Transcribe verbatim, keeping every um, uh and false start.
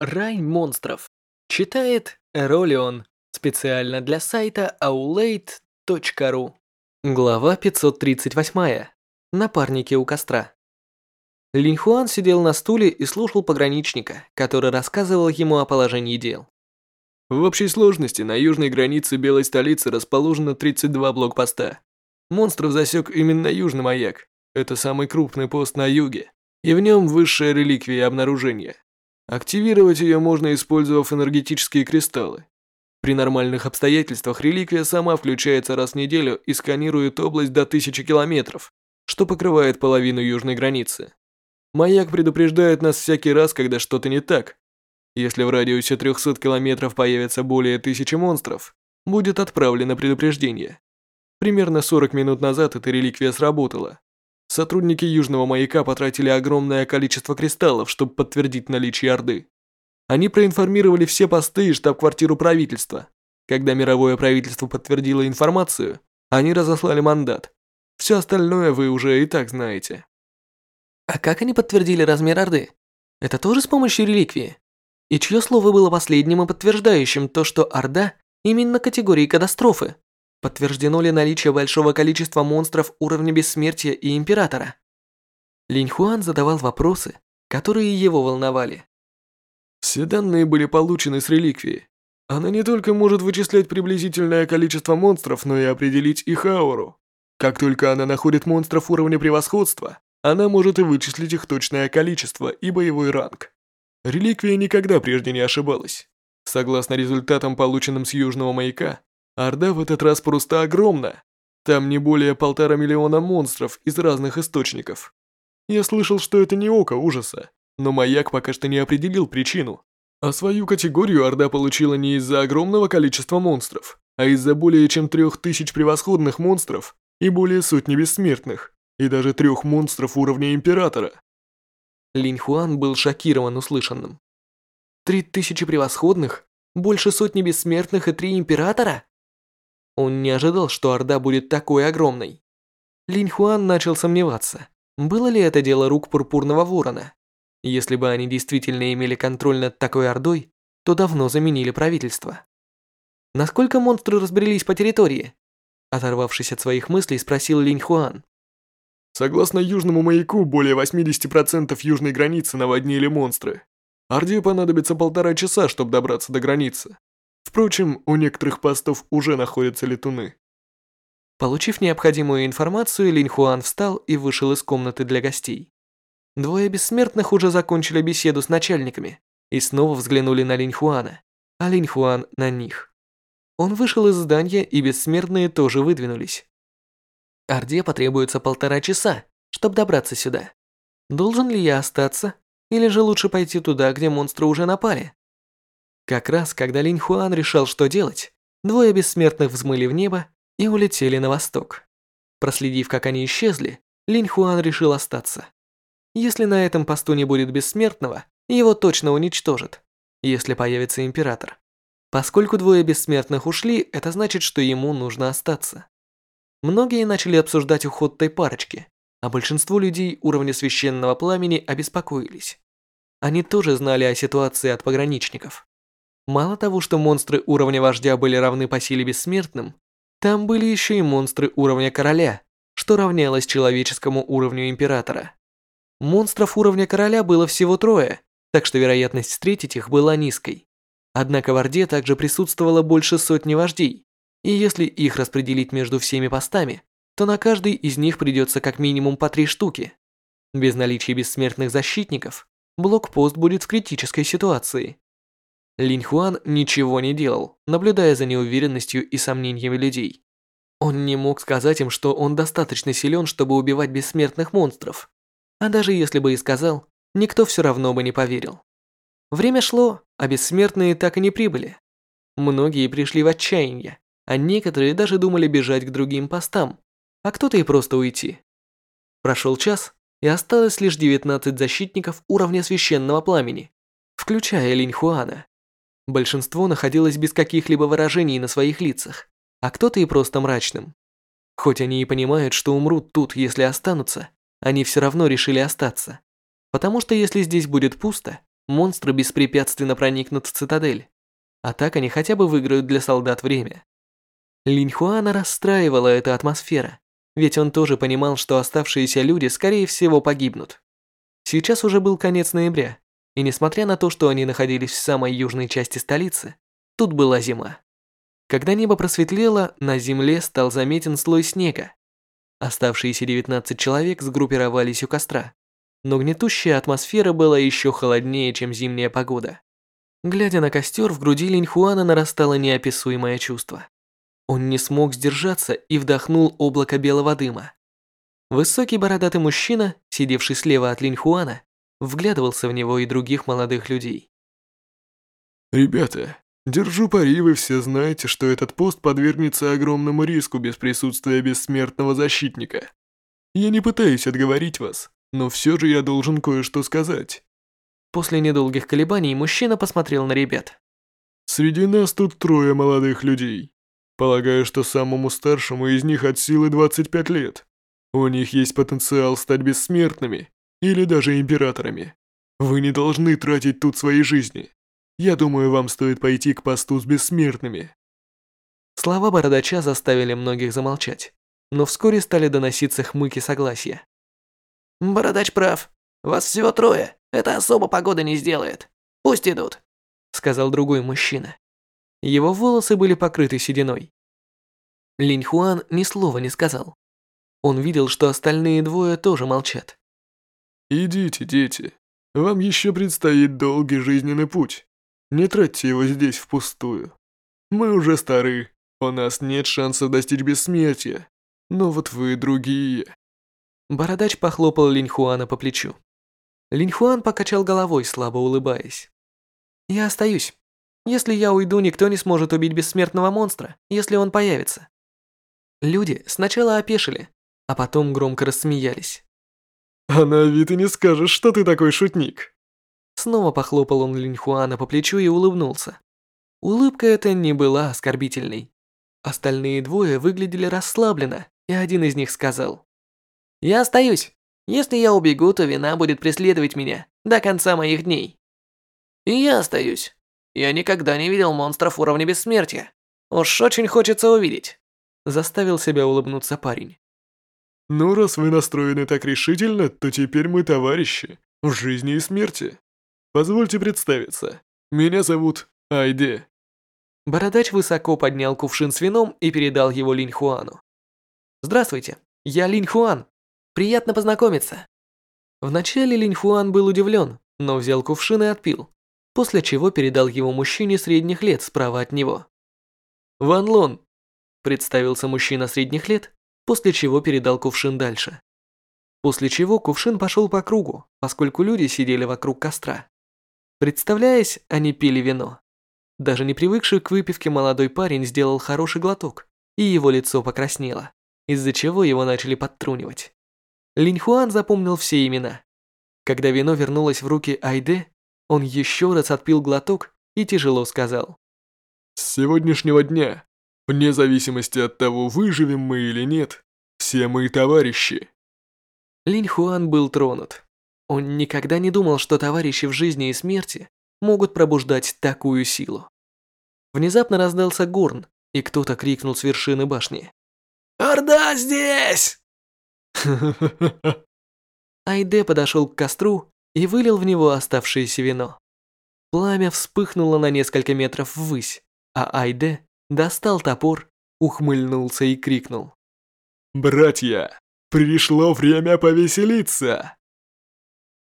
Рай монстров. Читает Эролион. Специально для сайта аулейт точка ру. Глава пятьсот тридцать восемь. Напарники у костра. Линьхуан сидел на стуле и слушал пограничника, который рассказывал ему о положении дел. В общей сложности на южной границе Белой столицы расположено тридцать два блокпоста. Монстров засек именно южный маяк. Это самый крупный пост на юге, и в нем высшая реликвия обнаружения. Активировать ее можно, использовав энергетические кристаллы. При нормальных обстоятельствах реликвия сама включается раз в неделю и сканирует область до тысячи километров, что покрывает половину южной границы. Маяк предупреждает нас всякий раз, когда что-то не так. Если в радиусе трёхсот километров появится более тысячи монстров, будет отправлено предупреждение. Примерно сорок минут назад эта реликвия сработала. Сотрудники Южного маяка потратили огромное количество кристаллов, чтобы подтвердить наличие Орды. Они проинформировали все посты и штаб-квартиру правительства. Когда мировое правительство подтвердило информацию, они разослали мандат. Все остальное вы уже и так знаете. А как они подтвердили размер Орды? Это тоже с помощью реликвии? И чье слово было последним и подтверждающим то, что Орда именно категории катастрофы? Подтверждено ли наличие большого количества монстров уровня бессмертия и Императора? Линьхуан задавал вопросы, которые его волновали. Все данные были получены с реликвии. Она не только может вычислять приблизительное количество монстров, но и определить их ауру. Как только она находит монстров уровня превосходства, она может и вычислить их точное количество и боевой ранг. Реликвия никогда прежде не ошибалась. Согласно результатам, полученным с Южного маяка, Орда в этот раз просто огромна. Там не более полтора миллиона монстров из разных источников. Я слышал, что это не око ужаса, но маяк пока что не определил причину. А свою категорию Орда получила не из-за огромного количества монстров, а из-за более чем трех тысяч превосходных монстров и более сотни бессмертных, и даже трех монстров уровня Императора. Линьхуан был шокирован услышанным. Три тысячи превосходных, больше сотни бессмертных и три Императора? Он не ожидал, что Орда будет такой огромной. Линьхуан начал сомневаться, было ли это дело рук Пурпурного Ворона. Если бы они действительно имели контроль над такой Ордой, то давно заменили правительство. Насколько монстры разбрелись по территории? Оторвавшись от своих мыслей, спросил Линьхуан. Согласно Южному маяку, более восемьдесят процентов южной границы наводнили монстры. Орде понадобится полтора часа, чтобы добраться до границы. Впрочем, у некоторых постов уже находятся летуны. Получив необходимую информацию, Линьхуан встал и вышел из комнаты для гостей. Двое бессмертных уже закончили беседу с начальниками и снова взглянули на Линьхуана, а Линьхуан на них. Он вышел из здания, и бессмертные тоже выдвинулись. Орде потребуется полтора часа, чтобы добраться сюда. Должен ли я остаться, или же лучше пойти туда, где монстры уже напали? Как раз, когда Линьхуан решал, что делать, двое бессмертных взмыли в небо и улетели на восток. Проследив, как они исчезли, Линьхуан решил остаться. Если на этом посту не будет бессмертного, его точно уничтожат, если появится Император. Поскольку двое бессмертных ушли, это значит, что ему нужно остаться. Многие начали обсуждать уход той парочки, а большинство людей уровня священного пламени обеспокоились. Они тоже знали о ситуации от пограничников. Мало того, что монстры уровня вождя были равны по силе бессмертным, там были еще и монстры уровня короля, что равнялось человеческому уровню Императора. Монстров уровня короля было всего трое, так что вероятность встретить их была низкой. Однако в Орде также присутствовало больше сотни вождей, и если их распределить между всеми постами, то на каждый из них придется как минимум по три штуки. Без наличия бессмертных защитников, блокпост будет в критической ситуации. Линьхуан ничего не делал, наблюдая за неуверенностью и сомнениями людей. Он не мог сказать им, что он достаточно силен, чтобы убивать бессмертных монстров. А даже если бы и сказал, никто все равно бы не поверил. Время шло, а бессмертные так и не прибыли. Многие пришли в отчаяние, а некоторые даже думали бежать к другим постам, а кто-то и просто уйти. Прошел час, и осталось лишь девятнадцать защитников уровня священного пламени, включая Линьхуана. Большинство находилось без каких-либо выражений на своих лицах, а кто-то и просто мрачным. Хоть они и понимают, что умрут тут, если останутся, они все равно решили остаться. Потому что если здесь будет пусто, монстры беспрепятственно проникнут в цитадель, а так они хотя бы выиграют для солдат время. Линьхуана расстраивала эта атмосфера, ведь он тоже понимал, что оставшиеся люди, скорее всего, погибнут. Сейчас уже был конец ноября, и несмотря на то, что они находились в самой южной части столицы, тут была зима. Когда небо просветлело, на земле стал заметен слой снега. Оставшиеся девятнадцать человек сгруппировались у костра, но гнетущая атмосфера была еще холоднее, чем зимняя погода. Глядя на костер, в груди Линьхуана нарастало неописуемое чувство. Он не смог сдержаться и вдохнул облако белого дыма. Высокий бородатый мужчина, сидевший слева от Линьхуана, вглядывался в него и других молодых людей. «Ребята, держу пари, вы все знаете, что этот пост подвергнется огромному риску без присутствия бессмертного защитника. Я не пытаюсь отговорить вас, но все же я должен кое-что сказать». После недолгих колебаний мужчина посмотрел на ребят. «Среди нас тут трое молодых людей. Полагаю, что самому старшему из них от силы двадцать пять лет. У них есть потенциал стать бессмертными или даже императорами. Вы не должны тратить тут свои жизни. Я думаю, вам стоит пойти к посту с бессмертными». Слова бородача заставили многих замолчать, но вскоре стали доноситься хмыки согласия. «Бородач прав. Вас всего трое. Это особо погода не сделает. Пусть идут», — сказал другой мужчина. Его волосы были покрыты сединой. Линьхуан ни слова не сказал. Он видел, что остальные двое тоже молчат. «Идите, дети. Вам еще предстоит долгий жизненный путь. Не тратьте его здесь впустую. Мы уже стары, у нас нет шансов достичь бессмертия. Но вот вы другие». Бородач похлопал Линьхуана по плечу. Линьхуан покачал головой, слабо улыбаясь. «Я остаюсь. Если я уйду, никто не сможет убить бессмертного монстра, если он появится». Люди сначала опешили, а потом громко рассмеялись. «А на вид и не скажешь, что ты такой шутник». Снова похлопал он Линьхуана по плечу и улыбнулся. Улыбка эта не была оскорбительной. Остальные двое выглядели расслабленно, и один из них сказал: «Я остаюсь. Если я убегу, то вина будет преследовать меня до конца моих дней». «И я остаюсь. Я никогда не видел монстров уровня бессмертия. Уж очень хочется увидеть», — заставил себя улыбнуться парень. «Ну, раз вы настроены так решительно, то теперь мы товарищи в жизни и смерти. Позвольте представиться. Меня зовут Айде». Бородач высоко поднял кувшин с вином и передал его Линьхуану. «Здравствуйте, я Линьхуан. Приятно познакомиться». Вначале Линьхуан был удивлен, но взял кувшин и отпил, после чего передал его мужчине средних лет справа от него. «Ван Лон», — представился мужчина средних лет, после чего передал кувшин дальше. После чего кувшин пошел по кругу, поскольку люди сидели вокруг костра. Представляясь, они пили вино. Даже не привыкший к выпивке молодой парень сделал хороший глоток, и его лицо покраснело, из-за чего его начали подтрунивать. Линьхуан запомнил все имена. Когда вино вернулось в руки Айде, он еще раз отпил глоток и тяжело сказал: «С сегодняшнего дня, вне зависимости от того, выживем мы или нет, все мы товарищи». Линьхуан был тронут. Он никогда не думал, что товарищи в жизни и смерти могут пробуждать такую силу. Внезапно раздался горн, и кто-то крикнул с вершины башни: «Орда здесь!» Айде подошел к костру и вылил в него оставшееся вино. Пламя вспыхнуло на несколько метров ввысь, а Айде достал топор, ухмыльнулся и крикнул: «Братья, пришло время повеселиться!»